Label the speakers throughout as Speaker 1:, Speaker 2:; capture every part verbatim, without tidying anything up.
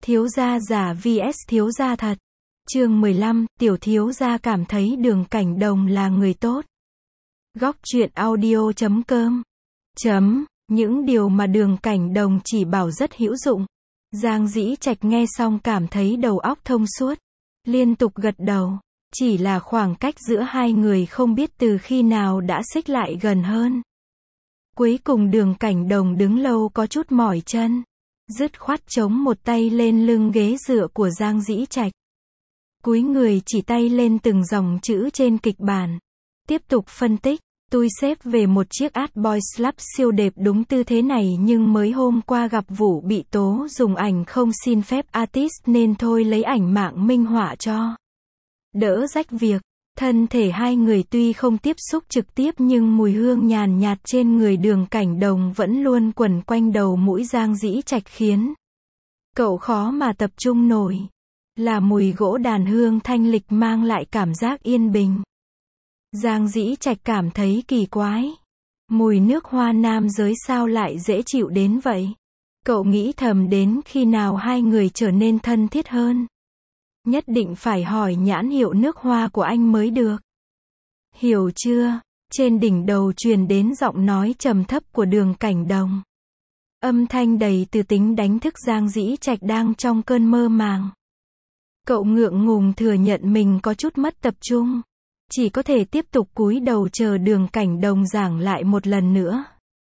Speaker 1: Thiếu gia giả vs thiếu gia thật. Chương mười lăm, tiểu thiếu gia cảm thấy Đường Cảnh Đồng là người tốt. Góc truyện audio chấm com. Chấm, những điều mà Đường Cảnh Đồng chỉ bảo rất hữu dụng. Giang Dĩ Trạch nghe xong cảm thấy đầu óc thông suốt, liên tục gật đầu. Chỉ là khoảng cách giữa hai người không biết từ khi nào đã xích lại gần hơn. Cuối cùng Đường Cảnh Đồng đứng lâu có chút mỏi chân, dứt khoát chống một tay lên lưng ghế dựa của Giang Dĩ Trạch. Cúi người chỉ tay lên từng dòng chữ trên kịch bản. Tiếp tục phân tích, tôi xếp về một chiếc art boy slap siêu đẹp đúng tư thế này nhưng mới hôm qua gặp vụ bị tố dùng ảnh không xin phép artist nên thôi lấy ảnh mạng minh họa cho. Đỡ rách việc, thân thể hai người tuy không tiếp xúc trực tiếp nhưng mùi hương nhàn nhạt trên người Đường Cảnh Đồng vẫn luôn quẩn quanh đầu mũi Giang Dĩ Trạch khiến cậu khó mà tập trung nổi. Là mùi gỗ đàn hương thanh lịch mang lại cảm giác yên bình. Giang Dĩ Trạch cảm thấy kỳ quái. Mùi nước hoa nam giới sao lại dễ chịu đến vậy? Cậu nghĩ thầm đến khi nào hai người trở nên thân thiết hơn. Nhất định phải hỏi nhãn hiệu nước hoa của anh mới được. Hiểu chưa? Trên đỉnh đầu truyền đến giọng nói trầm thấp của Đường Cảnh Đồng. Âm thanh đầy từ tính đánh thức Giang Dĩ Trạch đang trong cơn mơ màng. Cậu ngượng ngùng thừa nhận mình có chút mất tập trung. Chỉ có thể tiếp tục cúi đầu chờ Đường Cảnh Đồng giảng lại một lần nữa.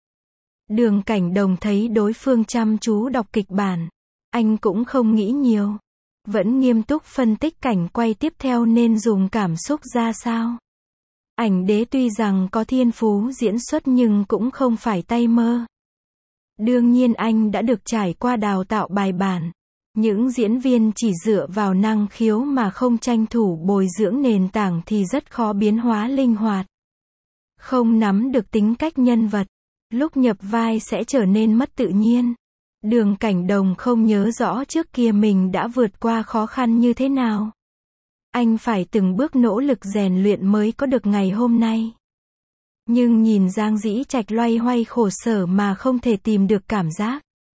Speaker 1: Đường Cảnh Đồng thấy đối phương chăm chú đọc kịch bản. Anh cũng không nghĩ nhiều. Vẫn nghiêm túc phân tích cảnh quay tiếp theo nên dùng cảm xúc ra sao. Ảnh đế tuy rằng có thiên phú diễn xuất nhưng cũng không phải tay mơ. Đương nhiên anh đã được trải qua đào tạo bài bản. Những diễn viên chỉ dựa vào năng khiếu mà không tranh thủ bồi dưỡng nền tảng thì rất khó biến hóa linh hoạt. Không nắm được tính cách nhân vật, lúc nhập vai sẽ trở nên mất tự nhiên. Đường Cảnh Đồng không nhớ rõ trước kia mình đã vượt qua khó khăn như thế nào. Anh phải từng bước nỗ lực rèn luyện mới có được ngày hôm nay. Nhưng nhìn Giang Dĩ Trạch loay hoay khổ sở mà không thể tìm được cảm giác.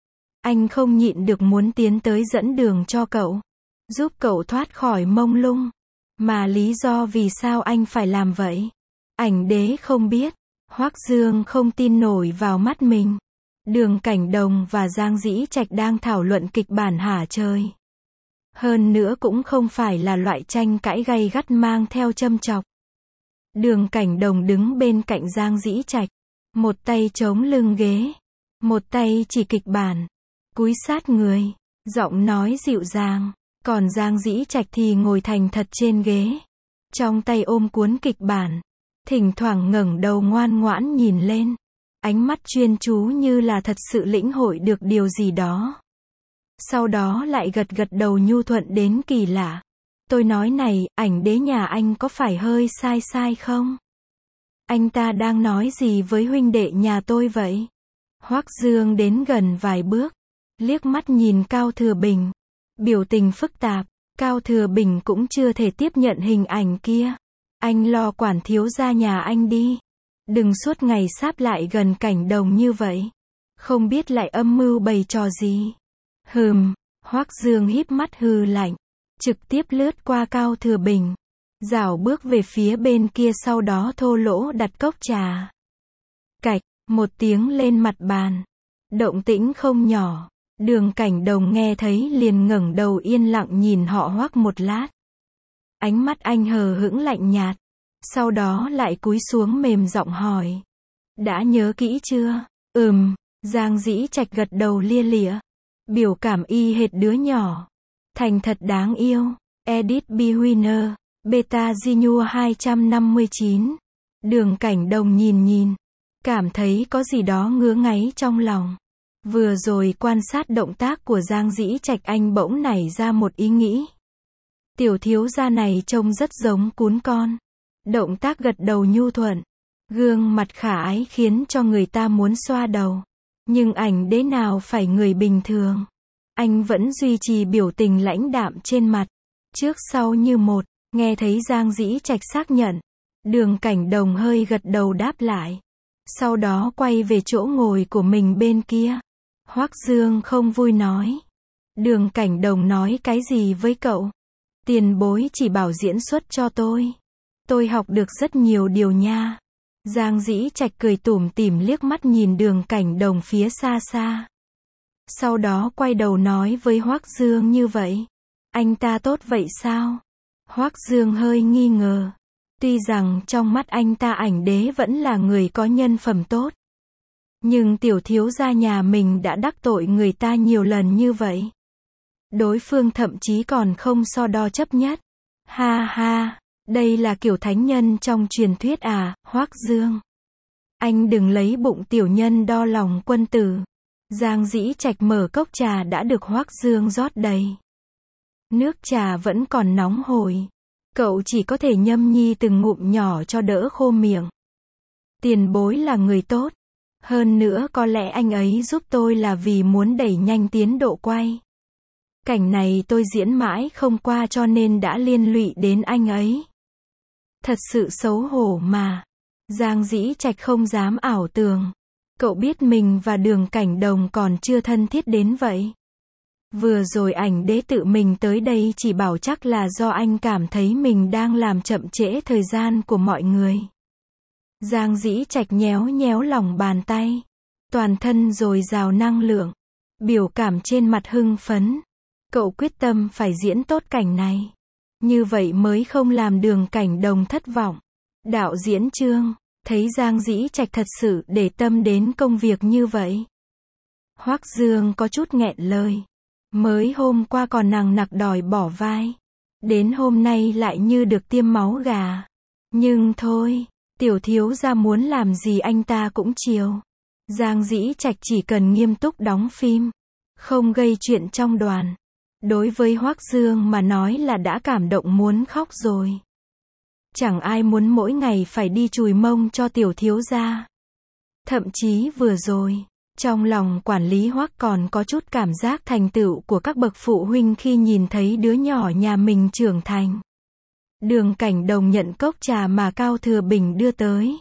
Speaker 1: Anh không nhịn được muốn tiến tới dẫn đường cho cậu. Giúp cậu thoát khỏi mông lung. Mà lý do vì sao anh phải làm vậy? Ảnh đế không biết. Hoắc Dương không tin nổi vào mắt mình. Đường Cảnh Đồng và Giang Dĩ Trạch đang thảo luận kịch bản hả trời. Hơn nữa cũng không phải là loại tranh cãi gay gắt mang theo châm chọc. Đường Cảnh Đồng đứng bên cạnh Giang Dĩ Trạch. Một tay chống lưng ghế. Một tay chỉ kịch bản. Cúi sát người. Giọng nói dịu dàng. Còn Giang Dĩ Trạch thì ngồi thành thật trên ghế. Trong tay ôm cuốn kịch bản. Thỉnh thoảng ngẩng đầu ngoan ngoãn nhìn lên. Ánh mắt chuyên chú như là thật sự lĩnh hội được điều gì đó. Sau đó lại gật gật đầu nhu thuận đến kỳ lạ. Tôi nói này, ảnh đế nhà anh có phải hơi sai sai không? Anh ta đang nói gì với huynh đệ nhà tôi vậy? Hoắc Dương đến gần vài bước. Liếc mắt nhìn Cao Thừa Bình. Biểu tình phức tạp. Cao Thừa Bình cũng chưa thể tiếp nhận hình ảnh kia. Anh lo quản thiếu gia nhà anh đi. Đừng suốt ngày sáp lại gần Cảnh Đồng như vậy. Không biết lại âm mưu bày trò gì. Hừm, Hoắc Dương híp mắt hừ lạnh. Trực tiếp lướt qua Cao Thừa Bình. Rảo bước về phía bên kia sau đó thô lỗ đặt cốc trà. Cạch, một tiếng lên mặt bàn. Động tĩnh không nhỏ. Đường Cảnh Đồng nghe thấy liền ngẩng đầu yên lặng nhìn họ Hoắc một lát. Ánh mắt anh hờ hững lạnh nhạt. Sau đó lại cúi xuống mềm giọng hỏi. Đã nhớ kỹ chưa? Ừm, Giang Dĩ Trạch gật đầu lia lịa. Biểu cảm y hệt đứa nhỏ. Thành thật đáng yêu. Edit B. Winner. Beta Genu hai trăm năm mươi chín. Đường Cảnh Đồng nhìn nhìn. Cảm thấy có gì đó ngứa ngáy trong lòng. Vừa rồi quan sát động tác của Giang Dĩ Trạch anh bỗng nảy ra một ý nghĩ. Tiểu thiếu gia này trông rất giống cún con. Động tác gật đầu nhu thuận. Gương mặt khả ái khiến cho người ta muốn xoa đầu. Nhưng ảnh đế nào phải người bình thường. Anh vẫn duy trì biểu tình lãnh đạm trên mặt. Trước sau như một. Nghe thấy Giang Dĩ Trạch xác nhận. Đường Cảnh Đồng hơi gật đầu đáp lại. Sau đó quay về chỗ ngồi của mình bên kia. Hoắc Dương không vui nói. Đường Cảnh Đồng nói cái gì với cậu? Tiền bối chỉ bảo diễn xuất cho tôi. Tôi học được rất nhiều điều nha. Giang Dĩ Trạch cười tủm tỉm liếc mắt nhìn Đường Cảnh Đồng phía xa xa. Sau đó quay đầu nói với Hoắc Dương như vậy. Anh ta tốt vậy sao? Hoắc Dương hơi nghi ngờ. Tuy rằng trong mắt anh ta ảnh đế vẫn là người có nhân phẩm tốt. Nhưng tiểu thiếu gia nhà mình đã đắc tội người ta nhiều lần như vậy. Đối phương thậm chí còn không so đo chấp nhất. Ha ha, đây là kiểu thánh nhân trong truyền thuyết à, Hoắc Dương. Anh đừng lấy bụng tiểu nhân đo lòng quân tử. Giang Dĩ Trạch mở cốc trà đã được Hoắc Dương rót đầy. Nước trà vẫn còn nóng hổi. Cậu chỉ có thể nhâm nhi từng ngụm nhỏ cho đỡ khô miệng. Tiền bối là người tốt. Hơn nữa có lẽ anh ấy giúp tôi là vì muốn đẩy nhanh tiến độ quay. Cảnh này tôi diễn mãi không qua cho nên đã liên lụy đến anh ấy. Thật sự xấu hổ mà. Giang Dĩ Trạch không dám ảo tưởng. Cậu biết mình và Đường Cảnh Đồng còn chưa thân thiết đến vậy. Vừa rồi ảnh đế tự mình tới đây chỉ bảo chắc là do anh cảm thấy mình đang làm chậm trễ thời gian của mọi người. Giang Dĩ Trạch nhéo nhéo lòng bàn tay. Toàn thân dồi dào năng lượng. Biểu cảm trên mặt hưng phấn. Cậu quyết tâm phải diễn tốt cảnh này. Như vậy mới không làm Đường Cảnh Đồng thất vọng. Đạo diễn Trương, thấy Giang Dĩ Trạch thật sự để tâm đến công việc như vậy. Hoắc Dương có chút nghẹn lời. Mới hôm qua còn nằng nặc đòi bỏ vai. Đến hôm nay lại như được tiêm máu gà. Nhưng thôi, tiểu thiếu gia muốn làm gì anh ta cũng chiều. Giang Dĩ Trạch chỉ cần nghiêm túc đóng phim. Không gây chuyện trong đoàn. Đối với Hoắc Dương mà nói là đã cảm động muốn khóc rồi. Chẳng ai muốn mỗi ngày phải đi chùi mông cho tiểu thiếu gia. Thậm chí vừa rồi, trong lòng quản lý Hoắc còn có chút cảm giác thành tựu của các bậc phụ huynh khi nhìn thấy đứa nhỏ nhà mình trưởng thành. Đường Cảnh Đồng nhận cốc trà mà Cao Thừa Bình đưa tới.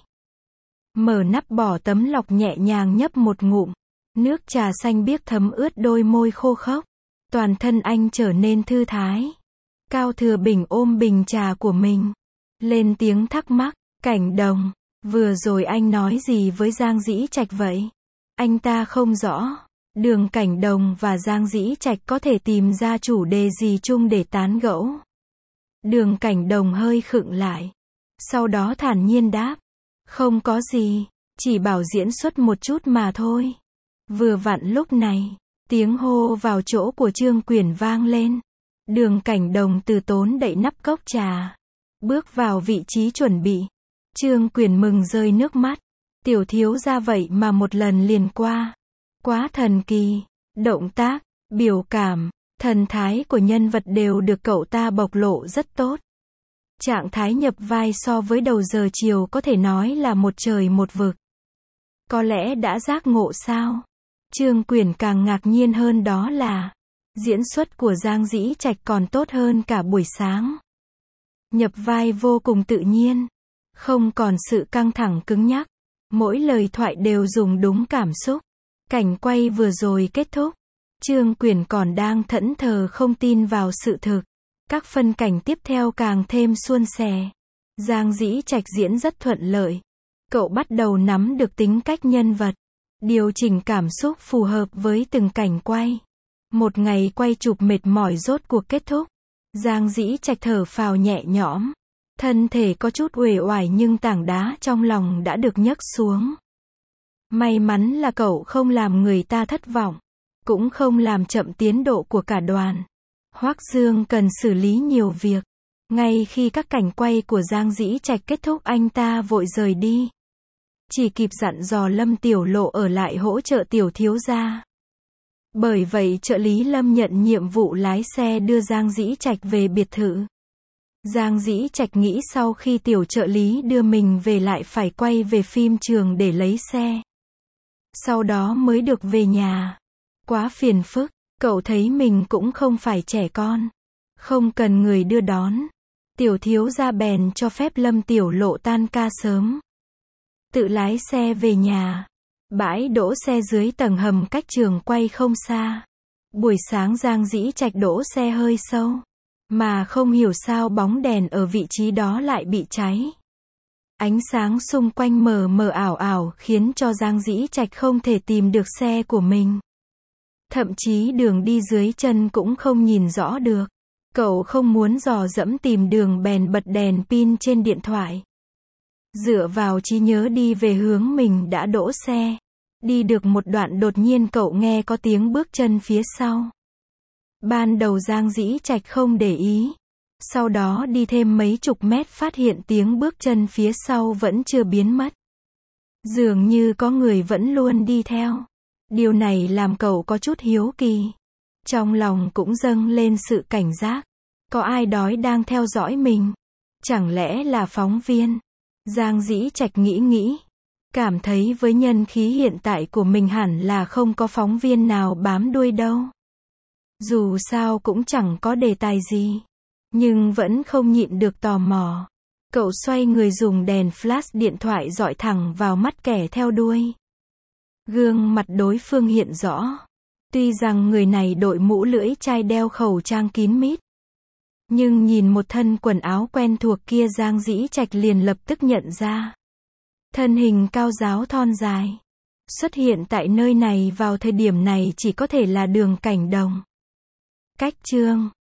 Speaker 1: Mở nắp bỏ tấm lọc nhẹ nhàng nhấp một ngụm. Nước trà xanh biếc thấm ướt đôi môi khô khốc. Toàn thân anh trở nên thư thái. Cao Thừa Bình ôm bình trà của mình. Lên tiếng thắc mắc. Cảnh Đồng, vừa rồi anh nói gì với Giang Dĩ Trạch vậy? Anh ta không rõ. Đường Cảnh Đồng và Giang Dĩ Trạch có thể tìm ra chủ đề gì chung để tán gẫu. Đường Cảnh Đồng hơi khựng lại. Sau đó thản nhiên đáp. Không có gì, chỉ bảo diễn xuất một chút mà thôi. Vừa vặn lúc này, tiếng hô vào chỗ của Trương Quyển vang lên. Đường Cảnh Đồng từ tốn đậy nắp cốc trà. Bước vào vị trí chuẩn bị. Trương Quyển mừng rơi nước mắt. Tiểu thiếu gia vậy mà một lần liền qua. Quá thần kỳ. Động tác, biểu cảm, thần thái của nhân vật đều được cậu ta bộc lộ rất tốt. Trạng thái nhập vai so với đầu giờ chiều có thể nói là một trời một vực. Có lẽ đã giác ngộ sao? Trương Quyển càng ngạc nhiên hơn đó là diễn xuất của Giang Dĩ Trạch còn tốt hơn cả buổi sáng. Nhập vai vô cùng tự nhiên. Không còn sự căng thẳng cứng nhắc. Mỗi lời thoại đều dùng đúng cảm xúc. Cảnh quay vừa rồi kết thúc. Trương Quyển còn đang thẫn thờ không tin vào sự thực. Các phân cảnh tiếp theo càng thêm suôn sẻ. Giang Dĩ Trạch diễn rất thuận lợi. Cậu bắt đầu nắm được tính cách nhân vật. Điều chỉnh cảm xúc phù hợp với từng cảnh quay. Một ngày quay chụp mệt mỏi rốt cuộc kết thúc. Giang Dĩ Trạch thở phào nhẹ nhõm. Thân thể có chút uể oải nhưng tảng đá trong lòng đã được nhấc xuống. May mắn là cậu không làm người ta thất vọng. Cũng không làm chậm tiến độ của cả đoàn. Hoắc Dương cần xử lý nhiều việc. Ngay khi các cảnh quay của Giang Dĩ Trạch kết thúc anh ta vội rời đi. Chỉ kịp dặn dò Lâm Tiểu Lộ ở lại hỗ trợ tiểu thiếu gia. Bởi vậy trợ lý Lâm nhận nhiệm vụ lái xe đưa Giang Dĩ Trạch về biệt thự. Giang Dĩ Trạch nghĩ sau khi tiểu trợ lý đưa mình về lại phải quay về phim trường để lấy xe. Sau đó mới được về nhà. Quá phiền phức, cậu thấy mình cũng không phải trẻ con. Không cần người đưa đón. Tiểu thiếu gia bèn cho phép Lâm Tiểu Lộ tan ca sớm. Tự lái xe về nhà. Bãi đỗ xe dưới tầng hầm cách trường quay không xa. Buổi sáng Giang Dĩ Trạch đỗ xe hơi sâu, mà không hiểu sao bóng đèn ở vị trí đó lại bị cháy. Ánh sáng xung quanh mờ mờ ảo ảo khiến cho Giang Dĩ Trạch không thể tìm được xe của mình. Thậm chí đường đi dưới chân cũng không nhìn rõ được. Cậu không muốn dò dẫm tìm đường bèn bật đèn pin trên điện thoại. Dựa vào trí nhớ đi về hướng mình đã đỗ xe. Đi được một đoạn đột nhiên cậu nghe có tiếng bước chân phía sau. Ban đầu Giang Dĩ Trạch không để ý. Sau đó đi thêm mấy chục mét phát hiện tiếng bước chân phía sau vẫn chưa biến mất. Dường như có người vẫn luôn đi theo. Điều này làm cậu có chút hiếu kỳ. Trong lòng cũng dâng lên sự cảnh giác. Có ai đói đang theo dõi mình? Chẳng lẽ là phóng viên? Giang Dĩ Trạch nghĩ nghĩ. Cảm thấy với nhân khí hiện tại của mình hẳn là không có phóng viên nào bám đuôi đâu. Dù sao cũng chẳng có đề tài gì. Nhưng vẫn không nhịn được tò mò. Cậu xoay người dùng đèn flash điện thoại dọi thẳng vào mắt kẻ theo đuôi. Gương mặt đối phương hiện rõ. Tuy rằng người này đội mũ lưỡi chai đeo khẩu trang kín mít. Nhưng nhìn một thân quần áo quen thuộc kia Giang Dĩ Trạch liền lập tức nhận ra. Thân hình cao ráo thon dài. Xuất hiện tại nơi này vào thời điểm này chỉ có thể là Đường Cảnh Đồng. Cách chương